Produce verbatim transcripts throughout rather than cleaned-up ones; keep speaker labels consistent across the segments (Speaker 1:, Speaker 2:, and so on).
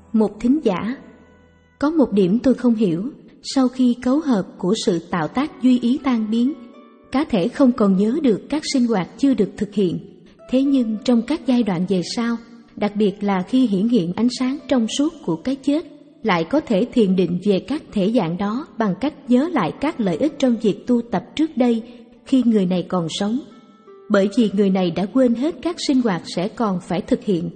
Speaker 1: Một thính giả: có một điểm tôi không hiểu. Sau khi cấu hợp của sự tạo tác duy ý tan biến, cá thể không còn nhớ được các sinh hoạt chưa được thực hiện. Thế nhưng trong các giai đoạn về sau, đặc biệt là khi hiển hiện ánh sáng trong suốt của cái chết, lại có thể thiền định về các thể dạng đó bằng cách nhớ lại các lợi ích trong việc tu tập trước đây khi người này còn sống, bởi vì người này đã quên hết các sinh hoạt sẽ còn phải thực hiện.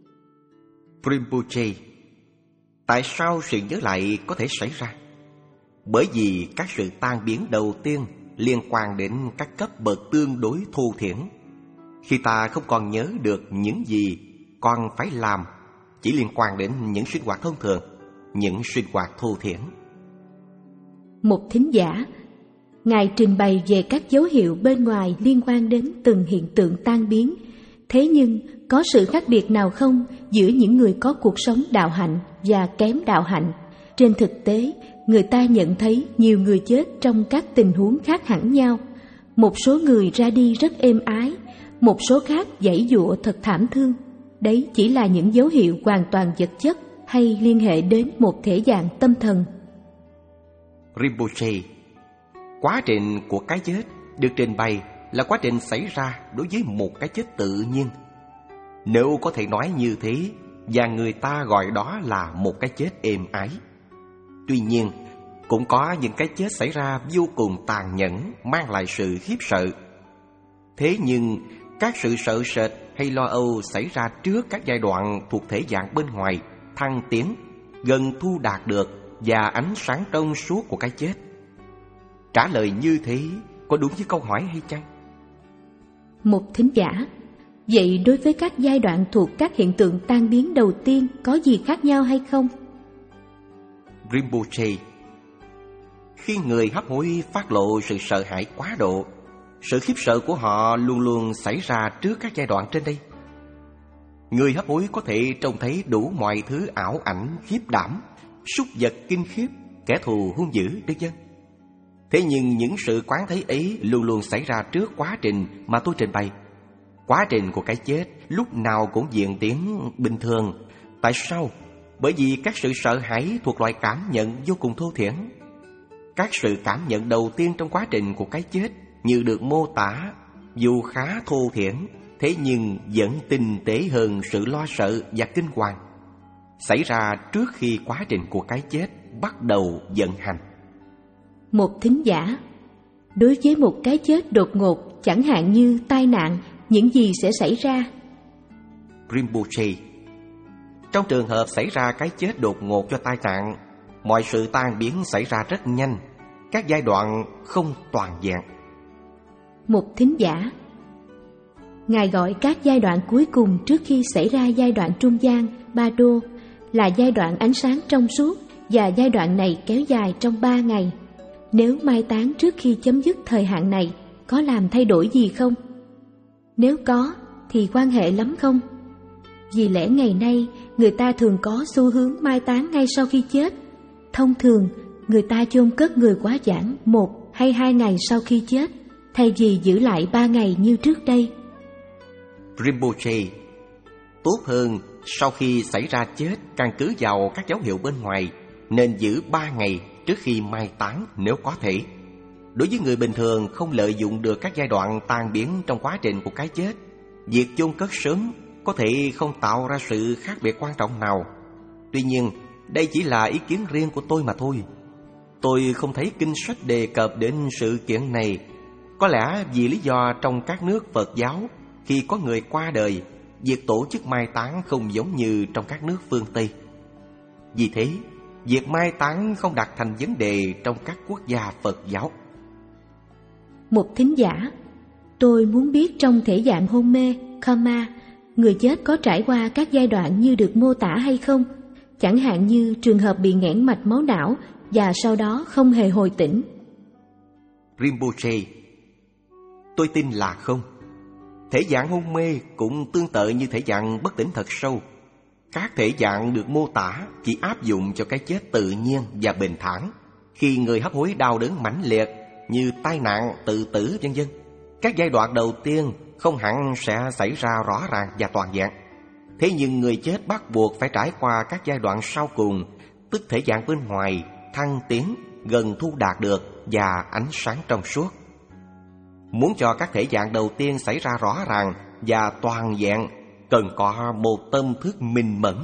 Speaker 2: Rinpoche: tại sao sự nhớ lại có thể xảy ra? Bởi vì các sự tan biến đầu tiên liên quan đến các cấp bậc tương đối thô thiển. Khi ta không còn nhớ được những gì còn phải làm, chỉ liên quan đến những sinh hoạt thông thường, những sinh hoạt thô thiển.
Speaker 1: Một thính giả: Ngài trình bày về các dấu hiệu bên ngoài liên quan đến từng hiện tượng tan biến. Thế nhưng có sự khác biệt nào không giữa những người có cuộc sống đạo hạnh và kém đạo hạnh? Trên thực tế, người ta nhận thấy nhiều người chết trong các tình huống khác hẳn nhau. Một số người ra đi rất êm ái, một số khác giãy giụa thật thảm thương. Đấy chỉ là những dấu hiệu hoàn toàn vật chất hay liên hệ đến một thể dạng tâm thần.
Speaker 2: Rinpoche: quá trình của cái chết được trình bày là quá trình xảy ra đối với một cái chết tự nhiên. Nếu có thể nói như thế, và người ta gọi đó là một cái chết êm ái. Tuy nhiên, cũng có những cái chết xảy ra vô cùng tàn nhẫn, mang lại sự khiếp sợ. Thế nhưng, các sự sợ sệt hay lo âu xảy ra trước các giai đoạn thuộc thể dạng bên ngoài, thăng tiến, gần thu đạt được và ánh sáng trong suốt của cái chết. Trả lời như thế có đúng với câu hỏi hay chăng?
Speaker 1: Một thính giả: vậy đối với các giai đoạn thuộc các hiện tượng tan biến đầu tiên có gì khác nhau hay không?
Speaker 2: Rinpoche: khi người hấp hối phát lộ sự sợ hãi quá độ, sự khiếp sợ của họ luôn luôn xảy ra trước các giai đoạn trên đây. Người hấp hối có thể trông thấy đủ mọi thứ ảo ảnh khiếp đảm, súc vật kinh khiếp, kẻ thù hung dữ, vân vân. Thế nhưng những sự quán thấy ấy luôn luôn xảy ra trước quá trình mà tôi trình bày. Quá trình của cái chết lúc nào cũng diễn tiến bình thường. Tại sao? Bởi vì các sự sợ hãi thuộc loại cảm nhận vô cùng thô thiển. Các sự cảm nhận đầu tiên trong quá trình của cái chết như được mô tả, dù khá thô thiển, thế nhưng vẫn tinh tế hơn sự lo sợ và kinh hoàng, xảy ra trước khi quá trình của cái chết bắt đầu vận hành.
Speaker 1: Một thính giả: đối với một cái chết đột ngột, chẳng hạn như tai nạn, những gì sẽ xảy ra?
Speaker 2: Rinpoche: trong trường hợp xảy ra cái chết đột ngột do tai nạn, mọi sự tan biến xảy ra rất nhanh, các giai đoạn không toàn vẹn.
Speaker 1: Một thính giả: Ngài gọi các giai đoạn cuối cùng trước khi xảy ra giai đoạn trung gian, ba đô, là giai đoạn ánh sáng trong suốt, và giai đoạn này kéo dài trong ba ngày. Nếu mai táng trước khi chấm dứt thời hạn này, có làm thay đổi gì không? Nếu có, thì quan hệ lắm không? Vì lẽ ngày nay, người ta thường có xu hướng mai táng ngay sau khi chết. Thông thường, người ta chôn cất người quá giản một hay hai ngày sau khi chết, thay vì giữ lại ba ngày như trước đây.
Speaker 2: Rinpoche: tốt hơn sau khi xảy ra chết, căn cứ vào các dấu hiệu bên ngoài, nên giữ ba ngày trước khi mai táng nếu có thể. Đối với người bình thường không lợi dụng được các giai đoạn tan biến trong quá trình của cái chết, việc chôn cất sớm có thể không tạo ra sự khác biệt quan trọng nào. Tuy nhiên, đây chỉ là ý kiến riêng của tôi mà thôi. Tôi không thấy kinh sách đề cập đến sự kiện này. Có lẽ vì lý do trong các nước Phật giáo, khi có người qua đời, việc tổ chức mai táng không giống như trong các nước phương Tây. Vì thế, việc mai táng không đặt thành vấn đề trong các quốc gia Phật giáo.
Speaker 1: Một thính giả: tôi muốn biết trong thể dạng hôn mê, coma, người chết có trải qua các giai đoạn như được mô tả hay không? Chẳng hạn như trường hợp bị nghẽn mạch máu não và sau đó không hề hồi tỉnh.
Speaker 2: Rinpoche: tôi tin là không. Thể dạng hôn mê cũng tương tự như thể dạng bất tỉnh thật sâu. Các thể dạng được mô tả chỉ áp dụng cho cái chết tự nhiên và bình thản, khi người hấp hối đau đớn mãnh liệt như tai nạn, tự tử, vân vân. Các giai đoạn đầu tiên không hẳn sẽ xảy ra rõ ràng và toàn vẹn. Thế nhưng người chết bắt buộc phải trải qua các giai đoạn sau cùng, tức thể dạng bên ngoài, thăng tiến, gần thu đạt được và ánh sáng trong suốt. Muốn cho các thể dạng đầu tiên xảy ra rõ ràng và toàn vẹn, cần có một tâm thức minh mẫn.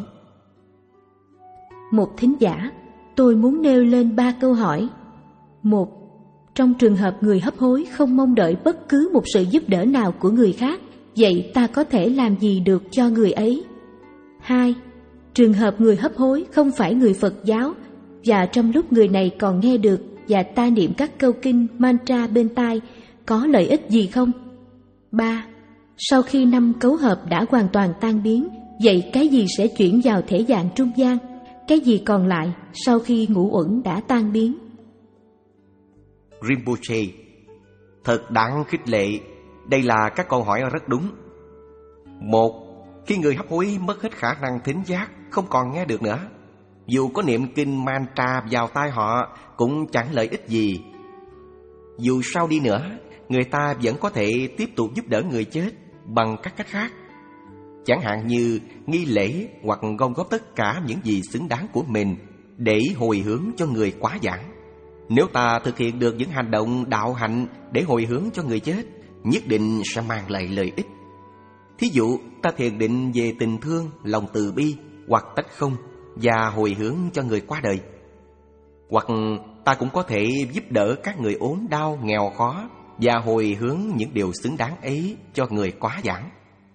Speaker 1: Một thính giả, tôi muốn nêu lên ba câu hỏi. Một, trong trường hợp người hấp hối không mong đợi bất cứ một sự giúp đỡ nào của người khác, vậy ta có thể làm gì được cho người ấy? Hai, trường hợp người hấp hối không phải người Phật giáo, và trong lúc người này còn nghe được và ta niệm các câu kinh mantra bên tai, có lợi ích gì không? Ba, sau khi năm cấu hợp đã hoàn toàn tan biến, vậy cái gì sẽ chuyển vào thể dạng trung gian? Cái gì còn lại sau khi ngũ uẩn đã tan biến?
Speaker 2: Rinpoche: thật đáng khích lệ. Đây là các câu hỏi rất đúng. Một, khi người hấp hối mất hết khả năng thính giác, không còn nghe được nữa, dù có niệm kinh mantra vào tai họ cũng chẳng lợi ích gì. Dù sao đi nữa, người ta vẫn có thể tiếp tục giúp đỡ người chết bằng các cách khác, chẳng hạn như nghi lễ hoặc gom góp tất cả những gì xứng đáng của mình để hồi hướng cho người quá giảng. Nếu ta thực hiện được những hành động đạo hạnh để hồi hướng cho người chết, nhất định sẽ mang lại lợi ích. Thí dụ, ta thiền định về tình thương, lòng từ bi hoặc tách không và hồi hướng cho người qua đời. Hoặc ta cũng có thể giúp đỡ các người ốm đau, nghèo khó và hồi hướng những điều xứng đáng ấy cho người quá giảng.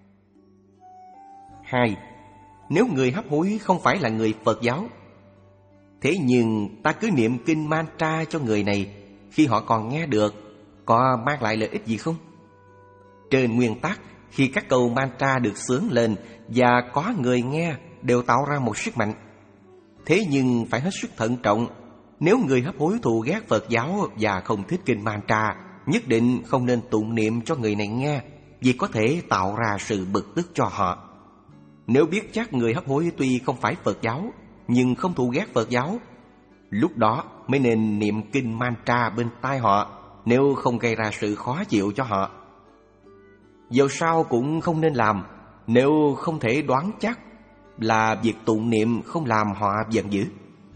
Speaker 2: Hai, nếu người hấp hối không phải là người Phật giáo, thế nhưng ta cứ niệm kinh mantra cho người này khi họ còn nghe được, có mang lại lợi ích gì không? Trên nguyên tắc, khi các câu mantra được xướng lên và có người nghe, đều tạo ra một sức mạnh. Thế nhưng phải hết sức thận trọng. Nếu người hấp hối thù ghét Phật giáo và không thích kinh mantra, nhất định không nên tụng niệm cho người này nghe, vì có thể tạo ra sự bực tức cho họ. Nếu biết chắc người hấp hối tuy không phải Phật giáo, nhưng không thù ghét Phật giáo, lúc đó mới nên niệm kinh mantra bên tai họ, nếu không gây ra sự khó chịu cho họ. Dẫu sao cũng không nên làm, nếu không thể đoán chắc là việc tụng niệm không làm họ giận dữ.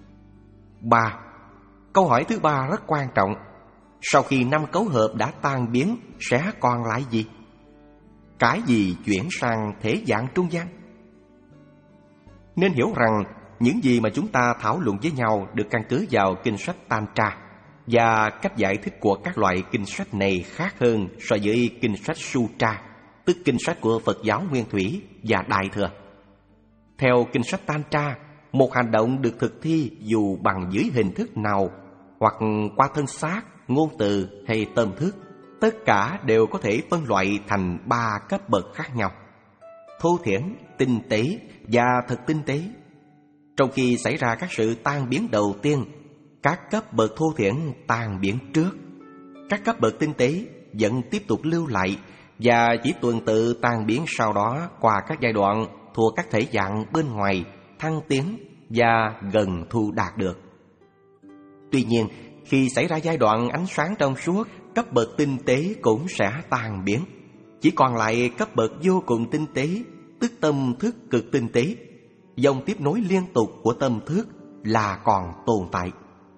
Speaker 2: Ba, câu hỏi thứ ba rất quan trọng. Sau khi năm cấu hợp đã tan biến, sẽ còn lại gì? Cái gì chuyển sang thế dạng trung gian? Nên hiểu rằng những gì mà chúng ta thảo luận với nhau được căn cứ vào kinh sách Tantra, và cách giải thích của các loại kinh sách này khác hơn so với kinh sách Sutra, tức kinh sách của Phật giáo Nguyên Thủy và Đại Thừa. Theo kinh sách Tantra, một hành động được thực thi dù bằng dưới hình thức nào, hoặc qua thân xác, ngôn từ hay tâm thức, tất cả đều có thể phân loại thành ba cấp bậc khác nhau: thô thiển, tinh tế và thật tinh tế. Trong khi xảy ra các sự tan biến đầu tiên, các cấp bậc thô thiển tan biến trước, các cấp bậc tinh tế vẫn tiếp tục lưu lại và chỉ tuần tự tan biến sau đó qua các giai đoạn thuộc các thể dạng bên ngoài, thăng tiến và gần thu đạt được. Tuy nhiên, khi xảy ra giai đoạn ánh sáng trong suốt, cấp bậc tinh tế cũng sẽ tan biến. Chỉ còn lại cấp bậc vô cùng tinh tế, tức tâm thức cực tinh tế. Dòng tiếp nối liên tục của tâm thức là còn tồn tại.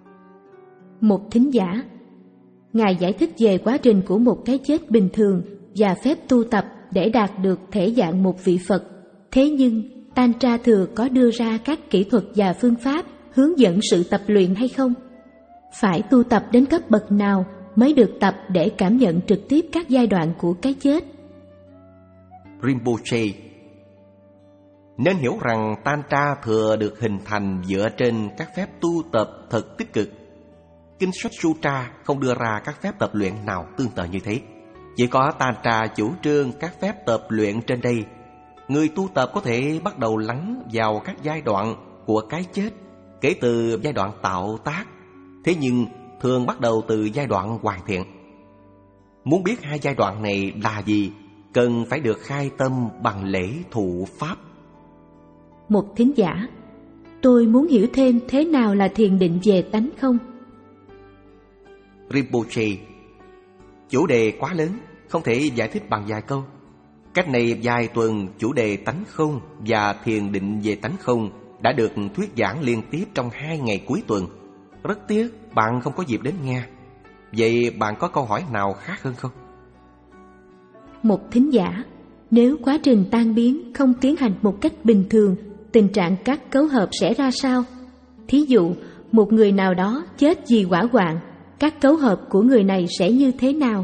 Speaker 1: Một thính giả, Ngài giải thích về quá trình của một cái chết bình thường và phép tu tập để đạt được thể dạng một vị Phật. Thế nhưng, Tantra Thừa có đưa ra các kỹ thuật và phương pháp hướng dẫn sự tập luyện hay không? Phải tu tập đến cấp bậc nào mới được tập để cảm nhận trực tiếp các giai đoạn của cái chết?
Speaker 2: Rinpoche: nên hiểu rằng Tantra Thừa được hình thành dựa trên các phép tu tập thật tích cực. Kinh sách Sutra không đưa ra các phép tập luyện nào tương tự như thế. Chỉ có Tantra chủ trương các phép tập luyện trên đây. Người tu tập có thể bắt đầu lắng vào các giai đoạn của cái chết, kể từ giai đoạn tạo tác. Thế nhưng thường bắt đầu từ giai đoạn hoàn thiện. Muốn biết hai giai đoạn này là gì, cần phải được khai tâm bằng lễ thụ pháp.
Speaker 1: Một thính giả, tôi muốn hiểu thêm thế nào là thiền định về tánh không?
Speaker 2: Rinpoche: chủ đề quá lớn, không thể giải thích bằng vài câu. Cách này vài tuần, chủ đề tánh không và thiền định về tánh không đã được thuyết giảng liên tiếp trong hai ngày cuối tuần. Rất tiếc bạn không có dịp đến nghe. Vậy bạn có câu hỏi nào khác hơn không?
Speaker 1: Một thính giả: nếu quá trình tan biến không tiến hành một cách bình thường, tình trạng các cấu hợp sẽ ra sao? Thí dụ, một người nào đó chết vì hỏa hoạn, các cấu hợp của người này sẽ như thế nào?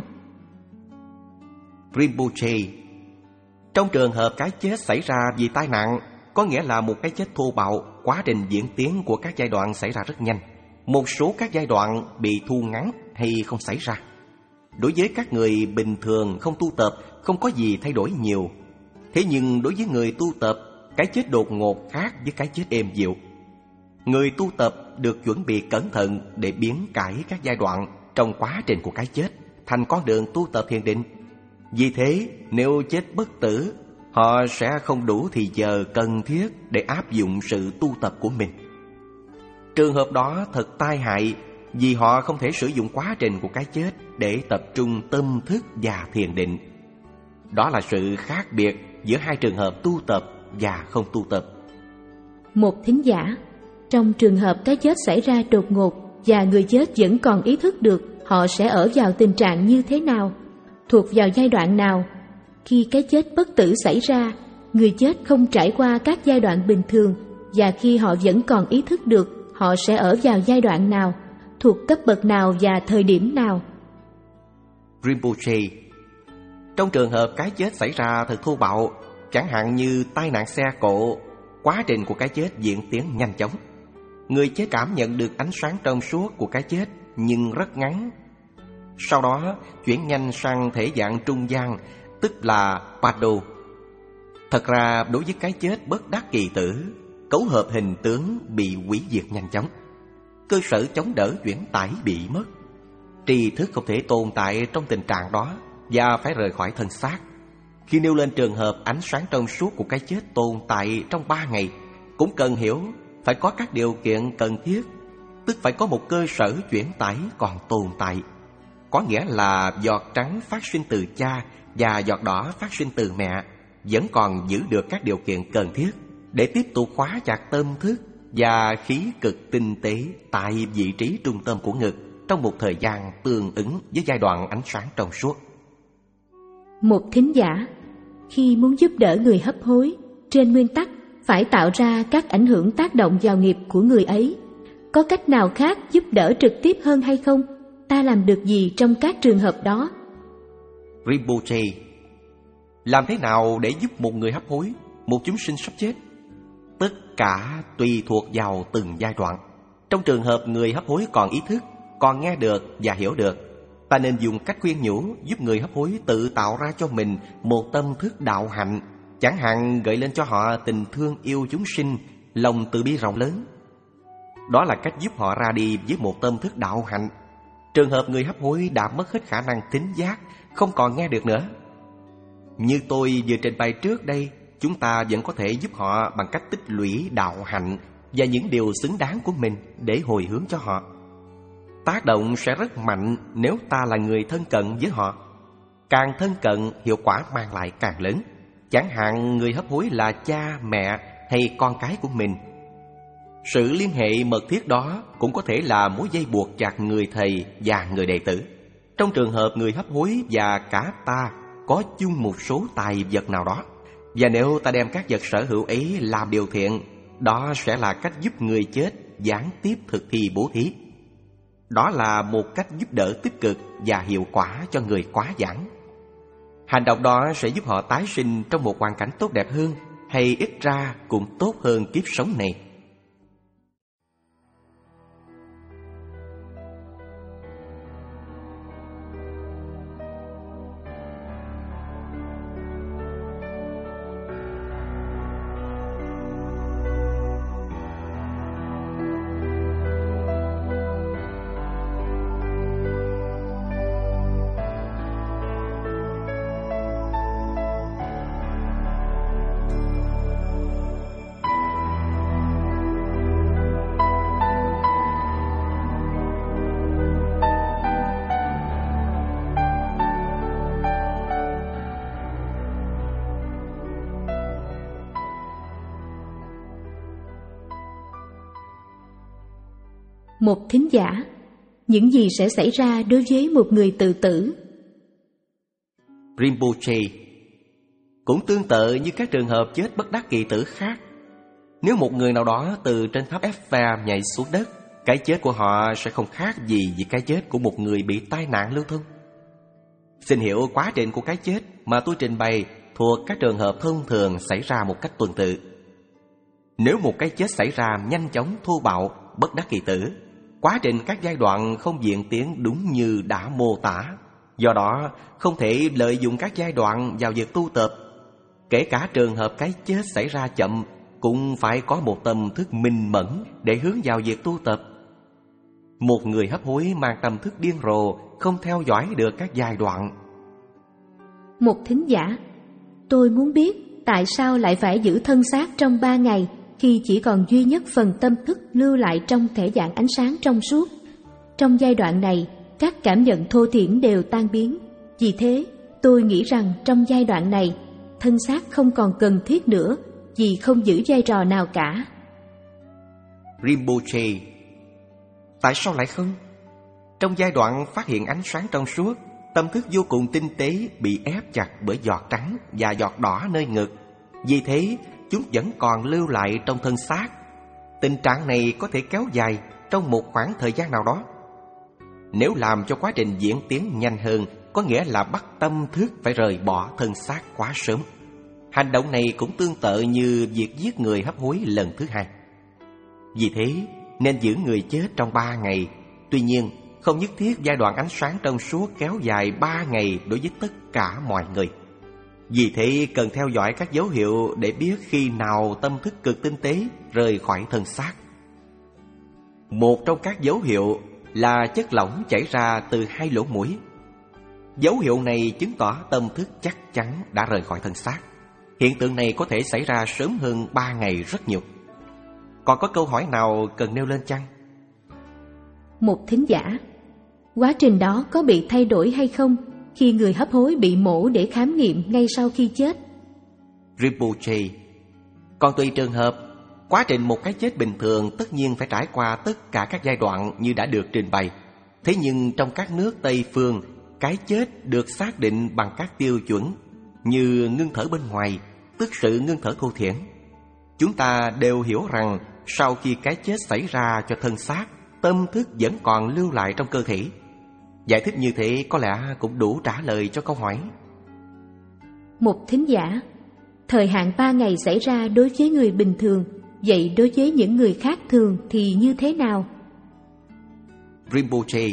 Speaker 2: Rinpoche: trong trường hợp cái chết xảy ra vì tai nạn, có nghĩa là một cái chết thô bạo, quá trình diễn tiến của các giai đoạn xảy ra rất nhanh. Một số các giai đoạn bị thu ngắn hay không xảy ra. Đối với các người bình thường không tu tập, không có gì thay đổi nhiều. Thế nhưng đối với người tu tập, cái chết đột ngột khác với cái chết êm dịu. Người tu tập được chuẩn bị cẩn thận để biến cải các giai đoạn trong quá trình của cái chết thành con đường tu tập thiền định. Vì thế, nếu chết bất tử, họ sẽ không đủ thì giờ cần thiết để áp dụng sự tu tập của mình. Trường hợp đó thật tai hại, vì họ không thể sử dụng quá trình của cái chết để tập trung tâm thức và thiền định. Đó là sự khác biệt giữa hai trường hợp tu tập và không tu tập.
Speaker 1: Một thính giả: trong trường hợp cái chết xảy ra đột ngột và người chết vẫn còn ý thức được, họ sẽ ở vào tình trạng như thế nào? Thuộc vào giai đoạn nào? Khi cái chết bất tử xảy ra, người chết không trải qua các giai đoạn bình thường, và khi họ vẫn còn ý thức được, họ sẽ ở vào giai đoạn nào? Thuộc cấp bậc nào và thời điểm nào?
Speaker 2: Rinpoche: trong trường hợp cái chết xảy ra thật thô bạo, chẳng hạn như tai nạn xe cộ, quá trình của cái chết diễn tiến nhanh chóng. Người chết cảm nhận được ánh sáng trong suốt của cái chết nhưng rất ngắn. Sau đó chuyển nhanh sang thể dạng trung gian, tức là Pado. Thật ra đối với cái chết bất đắc kỳ tử, cấu hợp hình tướng bị hủy diệt nhanh chóng. Cơ sở chống đỡ chuyển tải bị mất. Tri thức không thể tồn tại trong tình trạng đó và phải rời khỏi thân xác. Khi nêu lên trường hợp ánh sáng trong suốt của cái chết tồn tại trong ba ngày, cũng cần hiểu phải có các điều kiện cần thiết, tức phải có một cơ sở chuyển tải còn tồn tại. Có nghĩa là giọt trắng phát sinh từ cha và giọt đỏ phát sinh từ mẹ vẫn còn giữ được các điều kiện cần thiết để tiếp tục khóa chặt tâm thức và khí cực tinh tế tại vị trí trung tâm của ngực trong một thời gian tương ứng với giai đoạn ánh sáng trong suốt.
Speaker 1: Một thính giả: khi muốn giúp đỡ người hấp hối, trên nguyên tắc phải tạo ra các ảnh hưởng tác động vào nghiệp của người ấy. Có cách nào khác giúp đỡ trực tiếp hơn hay không? Ta làm được gì trong các trường hợp đó?
Speaker 2: Rinpoche: làm thế nào để giúp một người hấp hối, một chúng sinh sắp chết? Tất cả tùy thuộc vào từng giai đoạn. Trong trường hợp người hấp hối còn ý thức, còn nghe được và hiểu được, ta nên dùng cách khuyên nhủ giúp người hấp hối tự tạo ra cho mình một tâm thức đạo hạnh, chẳng hạn gợi lên cho họ tình thương yêu chúng sinh, lòng từ bi rộng lớn. Đó là cách giúp họ ra đi với một tâm thức đạo hạnh. Trường hợp người hấp hối đã mất hết khả năng thính giác, không còn nghe được nữa. Như tôi vừa trình bày trước đây, chúng ta vẫn có thể giúp họ bằng cách tích lũy đạo hạnh và những điều xứng đáng của mình để hồi hướng cho họ. Tác động sẽ rất mạnh nếu ta là người thân cận với họ. Càng thân cận, hiệu quả mang lại càng lớn. Chẳng hạn người hấp hối là cha, mẹ hay con cái của mình. Sự liên hệ mật thiết đó cũng có thể là mối dây buộc chặt người thầy và người đệ tử. Trong trường hợp người hấp hối và cả ta có chung một số tài vật nào đó, và nếu ta đem các vật sở hữu ấy làm điều thiện, đó sẽ là cách giúp người chết gián tiếp thực thi bố thí. Đó là một cách giúp đỡ tích cực và hiệu quả cho người quá giảng. Hành động đó sẽ giúp họ tái sinh trong một hoàn cảnh tốt đẹp hơn, hay ít ra cũng tốt hơn kiếp sống này.
Speaker 1: Một thính giả, những gì sẽ xảy ra đối với một người tự tử?
Speaker 2: Rinpoche: cũng tương tự như các trường hợp chết bất đắc kỳ tử khác. Nếu một người nào đó từ trên tháp Eiffel nhảy xuống đất, cái chết của họ sẽ không khác gì với cái chết của một người bị tai nạn lưu thông. Xin hiểu quá trình của cái chết mà tôi trình bày thuộc các trường hợp thông thường xảy ra một cách tuần tự. Nếu một cái chết xảy ra nhanh chóng, thô bạo, bất đắc kỳ tử, quá trình các giai đoạn không diễn tiến đúng như đã mô tả. Do đó, không thể lợi dụng các giai đoạn vào việc tu tập. Kể cả trường hợp cái chết xảy ra chậm, cũng phải có một tâm thức minh mẫn để hướng vào việc tu tập. Một người hấp hối mang tâm thức điên rồ không theo dõi được các giai đoạn.
Speaker 1: Một thính giả, tôi muốn biết tại sao lại phải giữ thân xác trong ba ngày khi chỉ còn duy nhất phần tâm thức lưu lại trong thể dạng ánh sáng trong suốt. Trong giai đoạn này, các cảm nhận thô thiển đều tan biến. Vì thế, tôi nghĩ rằng trong giai đoạn này, thân xác không còn cần thiết nữa vì không giữ vai trò nào cả.
Speaker 2: Rinpoche: tại sao lại không? Trong giai đoạn phát hiện ánh sáng trong suốt, tâm thức vô cùng tinh tế bị ép chặt bởi giọt trắng và giọt đỏ nơi ngực. Vì thế, chúng vẫn còn lưu lại trong thân xác. Tình trạng này có thể kéo dài trong một khoảng thời gian nào đó. Nếu làm cho quá trình diễn tiến nhanh hơn, có nghĩa là bắt tâm thức phải rời bỏ thân xác quá sớm. Hành động này cũng tương tự như việc giết người hấp hối lần thứ hai. Vì thế, nên giữ người chết trong ba ngày. Tuy nhiên, không nhất thiết giai đoạn ánh sáng trong suốt kéo dài ba ngày đối với tất cả mọi người. Vì thế, cần theo dõi các dấu hiệu để biết khi nào tâm thức cực tinh tế rời khỏi thân xác. Một trong các dấu hiệu là chất lỏng chảy ra từ hai lỗ mũi. Dấu hiệu này chứng tỏ tâm thức chắc chắn đã rời khỏi thân xác. Hiện tượng này có thể xảy ra sớm hơn ba ngày rất nhiều. Còn có câu hỏi nào cần nêu lên chăng?
Speaker 1: Một thính giả, quá trình đó có bị thay đổi hay không khi người hấp hối bị mổ để khám nghiệm ngay sau khi chết?
Speaker 2: Rinpoche: còn tùy trường hợp. Quá trình một cái chết bình thường tất nhiên phải trải qua tất cả các giai đoạn như đã được trình bày. Thế nhưng trong các nước Tây phương, cái chết được xác định bằng các tiêu chuẩn như ngưng thở bên ngoài, tức sự ngưng thở thô thiển. Chúng ta đều hiểu rằng sau khi cái chết xảy ra cho thân xác, tâm thức vẫn còn lưu lại trong cơ thể. Giải thích như thế có lẽ cũng đủ trả lời cho câu hỏi.
Speaker 1: Một thính giả, thời hạn ba ngày xảy ra đối với người bình thường, vậy đối với những người khác thường thì như thế nào?
Speaker 2: Rinpoche: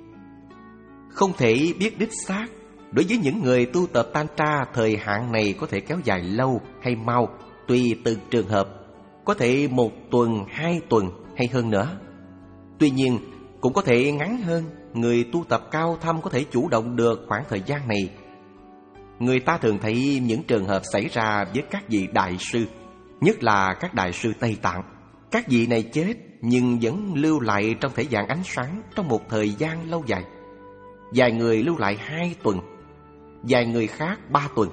Speaker 2: không thể biết đích xác. Đối với những người tu tập Tantra, thời hạn này có thể kéo dài lâu hay mau, tùy từng trường hợp. Có thể một tuần, hai tuần hay hơn nữa. Tuy nhiên, cũng có thể ngắn hơn. Người tu tập cao thâm có thể chủ động được khoảng thời gian này. Người ta thường thấy những trường hợp xảy ra với các vị đại sư, nhất là các đại sư Tây Tạng. Các vị này chết nhưng vẫn lưu lại trong thể dạng ánh sáng trong một thời gian lâu dài. Vài người lưu lại hai tuần, vài người khác ba tuần.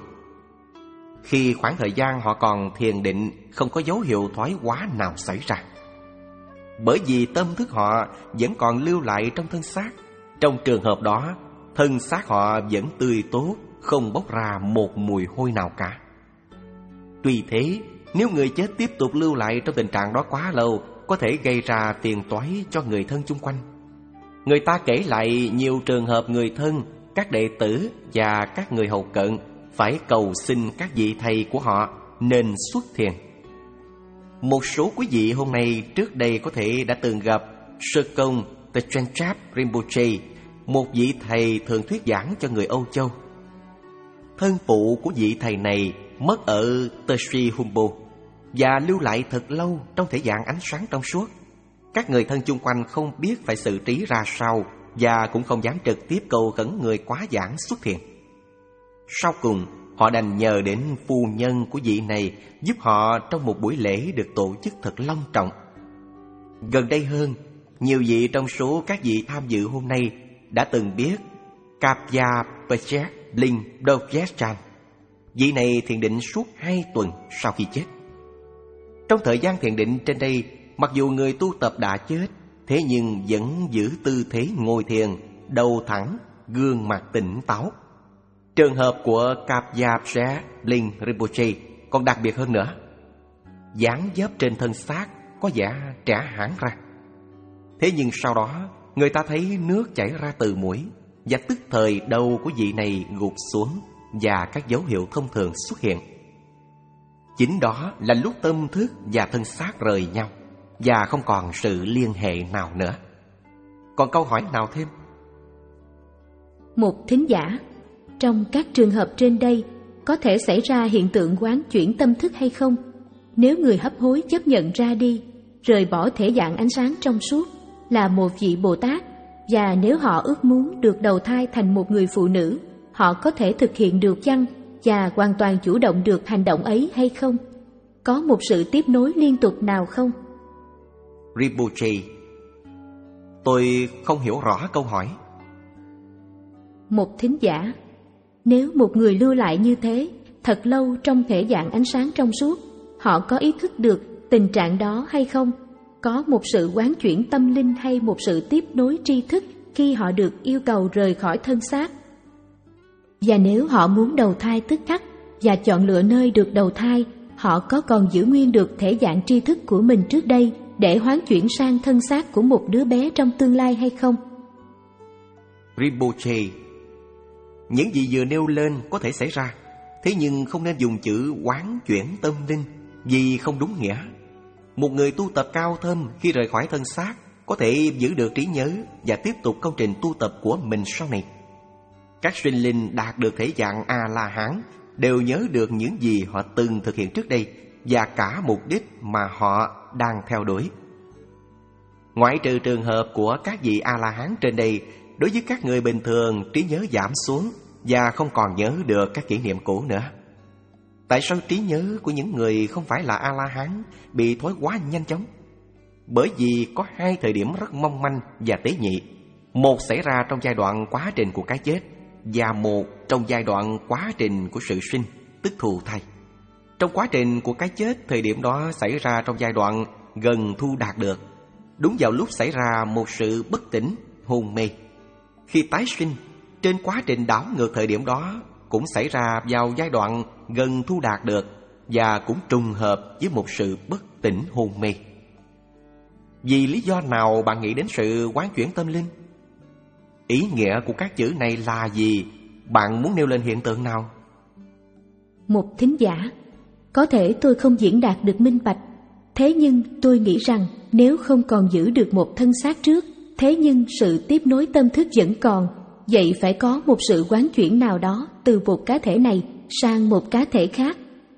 Speaker 2: Khi khoảng thời gian họ còn thiền định, không có dấu hiệu thoái hóa nào xảy ra. Bởi vì tâm thức họ vẫn còn lưu lại trong thân xác. Trong trường hợp đó, thân xác họ vẫn tươi tốt, không bốc ra một mùi hôi nào cả. Tuy thế, nếu người chết tiếp tục lưu lại trong tình trạng đó quá lâu, có thể gây ra phiền toái cho người thân chung quanh. Người ta kể lại nhiều trường hợp người thân, các đệ tử và các người hầu cận phải cầu xin các vị thầy của họ nên xuất thiền. Một số quý vị hôm nay trước đây có thể đã từng gặp Sơ Công Tejangchap Rinpoche, một vị thầy thường thuyết giảng cho người Âu Châu. Thân phụ của vị thầy này mất ở Tershi Humbo và lưu lại thật lâu trong thể dạng ánh sáng trong suốt. Các người thân chung quanh không biết phải xử trí ra sao và cũng không dám trực tiếp cầu khẩn người quá giảng xuất thiền. Sau cùng, họ đành nhờ đến phu nhân của vị này giúp họ trong một buổi lễ được tổ chức thật long trọng. Gần đây hơn, nhiều vị trong số các vị tham dự hôm nay đã từng biết Kapya Pechet Linh Dovjetchan. Vị này thiền định suốt hai tuần sau khi chết. Trong thời gian thiền định trên đây, mặc dù người tu tập đã chết, thế nhưng vẫn giữ tư thế ngồi thiền, đầu thẳng, gương mặt tỉnh táo. Trường hợp của Kapgyapje Linh Rinpoche còn đặc biệt hơn nữa. Dáng dấp trên thân xác có vẻ trẻ hẳn ra. Thế nhưng sau đó người ta thấy nước chảy ra từ mũi, và tức thời đầu của vị này gục xuống và các dấu hiệu thông thường xuất hiện. Chính đó là lúc tâm thức và thân xác rời nhau và không còn sự liên hệ nào nữa. Còn câu hỏi nào thêm?
Speaker 1: Một thính giả: trong các trường hợp trên đây có thể xảy ra hiện tượng quán chuyển tâm thức hay không? Nếu người hấp hối chấp nhận ra đi, rời bỏ thể dạng ánh sáng trong suốt, là một vị Bồ Tát, và nếu họ ước muốn được đầu thai thành một người phụ nữ, họ có thể thực hiện được chăng và hoàn toàn chủ động được hành động ấy hay không? Có một sự tiếp nối liên tục nào không?
Speaker 2: Rinpoche: tôi không hiểu rõ câu hỏi.
Speaker 1: Một thính giả: nếu một người lưu lại như thế thật lâu trong thể dạng ánh sáng trong suốt, họ có ý thức được tình trạng đó hay không? Có một sự quán chuyển tâm linh hay một sự tiếp nối tri thức khi họ được yêu cầu rời khỏi thân xác? Và nếu họ muốn đầu thai tức khắc và chọn lựa nơi được đầu thai, họ có còn giữ nguyên được thể dạng tri thức của mình trước đây để hoán chuyển sang thân xác của một đứa bé trong tương lai hay không?
Speaker 2: Rinpoche: những gì vừa nêu lên có thể xảy ra, thế nhưng không nên dùng chữ quán chuyển tâm linh vì không đúng nghĩa. Một người tu tập cao thâm khi rời khỏi thân xác có thể giữ được trí nhớ và tiếp tục công trình tu tập của mình sau này. Các sinh linh đạt được thể dạng A-la-hán đều nhớ được những gì họ từng thực hiện trước đây và cả mục đích mà họ đang theo đuổi. Ngoại trừ trường hợp của các vị A-la-hán trên đây, đối với các người bình thường trí nhớ giảm xuống và không còn nhớ được các kỷ niệm cũ nữa. Tại sao trí nhớ của những người không phải là A-la-hán bị thoái hóa nhanh chóng? Bởi vì có hai thời điểm rất mong manh và tế nhị. Một xảy ra trong giai đoạn quá trình của cái chết, và một trong giai đoạn quá trình của sự sinh, tức thụ thai. Trong quá trình của cái chết, thời điểm đó xảy ra trong giai đoạn gần thu đạt được, đúng vào lúc xảy ra một sự bất tỉnh, hôn mê. Khi tái sinh, trên quá trình đảo ngược thời điểm đó cũng xảy ra vào giai đoạn gần thu đạt được và cũng trùng hợp với một sự bất tỉnh hôn mê. Vì lý do nào bạn nghĩ đến sự quán chuyển tâm linh? Ý nghĩa của các chữ này là gì? Bạn muốn nêu lên hiện tượng nào?
Speaker 1: Một thính giả: có thể tôi không diễn đạt được minh bạch, thế nhưng tôi nghĩ rằng nếu không còn giữ được một thân xác trước, thế nhưng sự tiếp nối tâm thức vẫn còn, vậy phải có một sự quán chuyển nào đó từ một cá thể này sang một cá thể khác.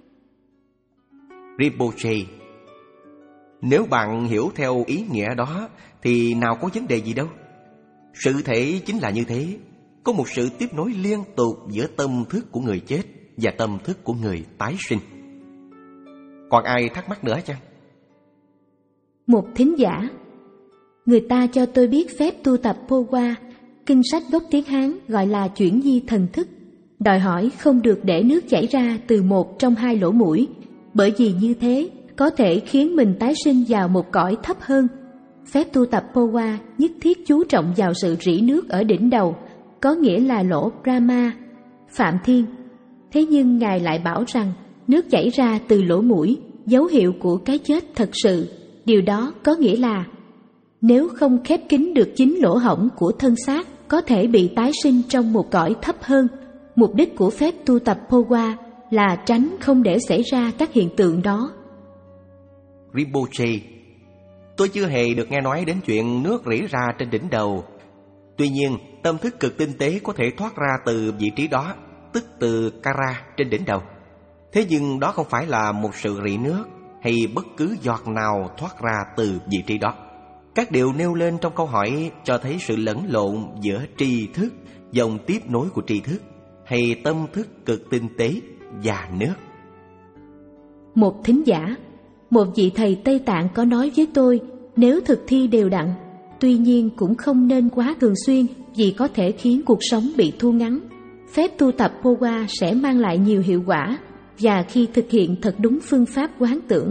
Speaker 2: Rinpoche: nếu bạn hiểu theo ý nghĩa đó thì nào có vấn đề gì đâu. Sự thể chính là như thế, có một sự tiếp nối liên tục giữa tâm thức của người chết và tâm thức của người tái sinh. Còn ai thắc mắc nữa chăng?
Speaker 1: Một thính giả: người ta cho tôi biết phép tu tập Powa, kinh sách gốc tiếng Hán gọi là chuyển di thần thức, đòi hỏi không được để nước chảy ra từ một trong hai lỗ mũi, bởi vì như thế có thể khiến mình tái sinh vào một cõi thấp hơn. Phép tu tập Powa nhất thiết chú trọng vào sự rỉ nước ở đỉnh đầu, có nghĩa là lỗ Brahma, Phạm Thiên. Thế nhưng Ngài lại bảo rằng nước chảy ra từ lỗ mũi, dấu hiệu của cái chết thật sự. Điều đó có nghĩa là nếu không khép kín được chính lỗ hổng của thân xác, có thể bị tái sinh trong một cõi thấp hơn. Mục đích của phép tu tập Powa là tránh không để xảy ra các hiện tượng đó.
Speaker 2: Rinpoche: tôi chưa hề được nghe nói đến chuyện nước rỉ ra trên đỉnh đầu. Tuy nhiên, tâm thức cực tinh tế có thể thoát ra từ vị trí đó, tức từ Kara trên đỉnh đầu. Thế nhưng đó không phải là một sự rỉ nước hay bất cứ giọt nào thoát ra từ vị trí đó. Các điều nêu lên trong câu hỏi cho thấy sự lẫn lộn giữa tri thức, dòng tiếp nối của tri thức, hay tâm thức cực tinh tế và nước.
Speaker 1: Một thính giả: một vị thầy Tây Tạng có nói với tôi nếu thực thi đều đặn, tuy nhiên cũng không nên quá thường xuyên vì có thể khiến cuộc sống bị thu ngắn. Phép tu tập Powa sẽ mang lại nhiều hiệu quả, và khi thực hiện thật đúng phương pháp quán tưởng,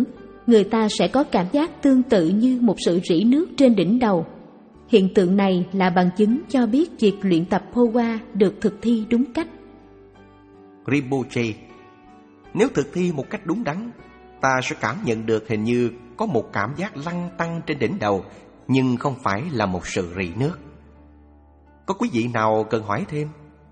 Speaker 1: người ta sẽ có cảm giác tương tự như một sự rỉ nước trên đỉnh đầu. Hiện tượng này là bằng chứng cho biết việc luyện tập Phowa được thực thi đúng cách.
Speaker 2: Rinpoche, nếu thực thi một cách đúng đắn, ta sẽ cảm nhận được hình như có một cảm giác lăn tăn trên đỉnh đầu, nhưng không phải là một sự rỉ nước. Có quý vị nào cần hỏi thêm?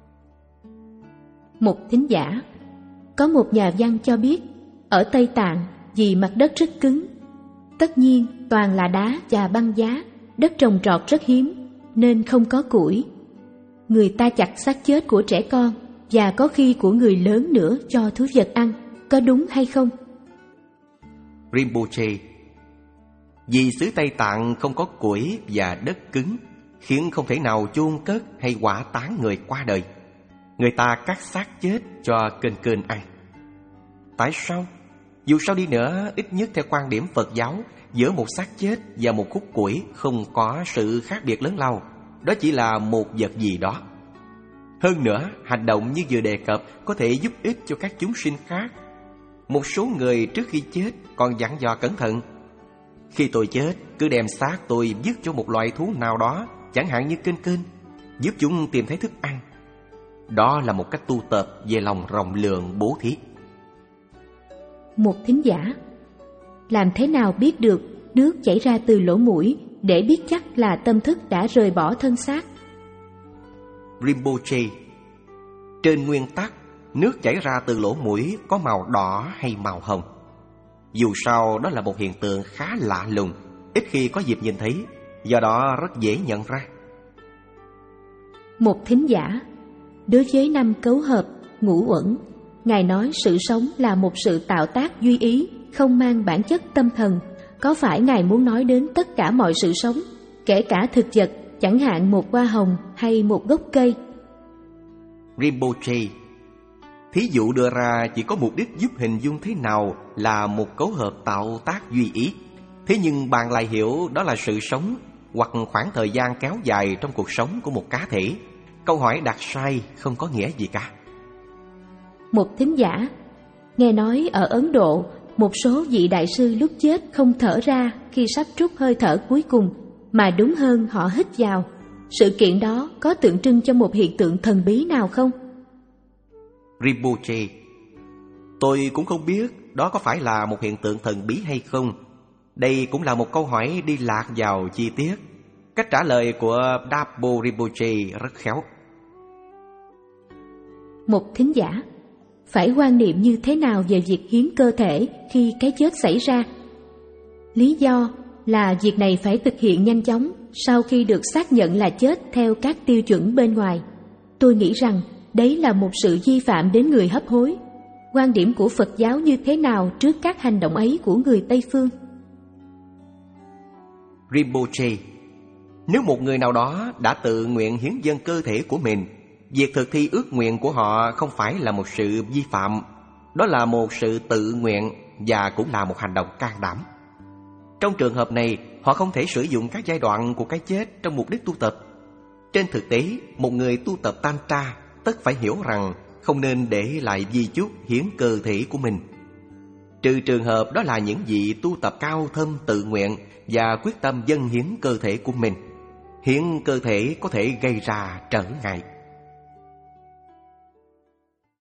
Speaker 1: Một thính giả: có một nhà văn cho biết, ở Tây Tạng vì mặt đất rất cứng, tất nhiên toàn là đá và băng giá, đất trồng trọt rất hiếm nên không có củi. Người ta chặt xác chết của trẻ con và có khi của người lớn nữa cho thú vật ăn, có đúng hay không?
Speaker 2: Rinpoche, vì xứ Tây Tạng không có củi và đất cứng, khiến không thể nào chôn cất hay hỏa táng người qua đời. Người ta cắt xác chết cho kênh kênh ăn. Tại sao? Dù sao đi nữa, ít nhất theo quan điểm Phật giáo, giữa một xác chết và một khúc củi không có sự khác biệt lớn lao. Đó chỉ là một vật gì đó. Hơn nữa, hành động như vừa đề cập có thể giúp ích cho các chúng sinh khác. Một số người trước khi chết còn dặn dò cẩn thận: khi tôi chết, cứ đem xác tôi vứt cho một loài thú nào đó, chẳng hạn như kênh kênh, giúp chúng tìm thấy thức ăn. Đó là một cách tu tập về lòng rộng lượng bố thí.
Speaker 1: Một thính giả: làm thế nào biết được nước chảy ra từ lỗ mũi để biết chắc là tâm thức đã rời bỏ thân xác?
Speaker 2: Rinpoche, trên nguyên tắc, nước chảy ra từ lỗ mũi có màu đỏ hay màu hồng. Dù sao đó là một hiện tượng khá lạ lùng, ít khi có dịp nhìn thấy, do đó rất dễ nhận ra.
Speaker 1: Một thính giả: đối với năm cấu hợp, ngũ uẩn, Ngài nói sự sống là một sự tạo tác duy ý, không mang bản chất tâm thần. Có phải Ngài muốn nói đến tất cả mọi sự sống, kể cả thực vật, chẳng hạn một hoa hồng hay một gốc cây?
Speaker 2: Rinpoche, thí dụ đưa ra chỉ có mục đích giúp hình dung thế nào là một cấu hợp tạo tác duy ý. Thế nhưng bạn lại hiểu đó là sự sống hoặc khoảng thời gian kéo dài trong cuộc sống của một cá thể. Câu hỏi đặt sai không có nghĩa gì cả.
Speaker 1: Một thính giả: nghe nói ở Ấn Độ, một số vị đại sư lúc chết không thở ra khi sắp trút hơi thở cuối cùng, mà đúng hơn họ hít vào. Sự kiện đó có tượng trưng cho một hiện tượng thần bí nào không?
Speaker 2: Rinpoche, tôi cũng không biết đó có phải là một hiện tượng thần bí hay không. Đây cũng là một câu hỏi đi lạc vào chi tiết. Cách trả lời của Dapo Rinpoche rất khéo.
Speaker 1: Một thính giả: phải quan niệm như thế nào về việc hiến cơ thể khi cái chết xảy ra? Lý do là việc này phải thực hiện nhanh chóng sau khi được xác nhận là chết theo các tiêu chuẩn bên ngoài. Tôi nghĩ rằng đấy là một sự vi phạm đến người hấp hối. Quan điểm của Phật giáo như thế nào trước các hành động ấy của người Tây Phương?
Speaker 2: Rinpoche, nếu một người nào đó đã tự nguyện hiến dâng cơ thể của mình, việc thực thi ước nguyện của họ không phải là một sự vi phạm. Đó là một sự tự nguyện và cũng là một hành động can đảm. Trong trường hợp này, họ không thể sử dụng các giai đoạn của cái chết trong mục đích tu tập. Trên thực tế, một người tu tập Tantra tất phải hiểu rằng không nên để lại di chúc hiến cơ thể của mình. Trừ trường hợp đó là những vị tu tập cao thâm tự nguyện và quyết tâm dâng hiến cơ thể của mình. Hiến cơ thể có thể gây ra trở ngại.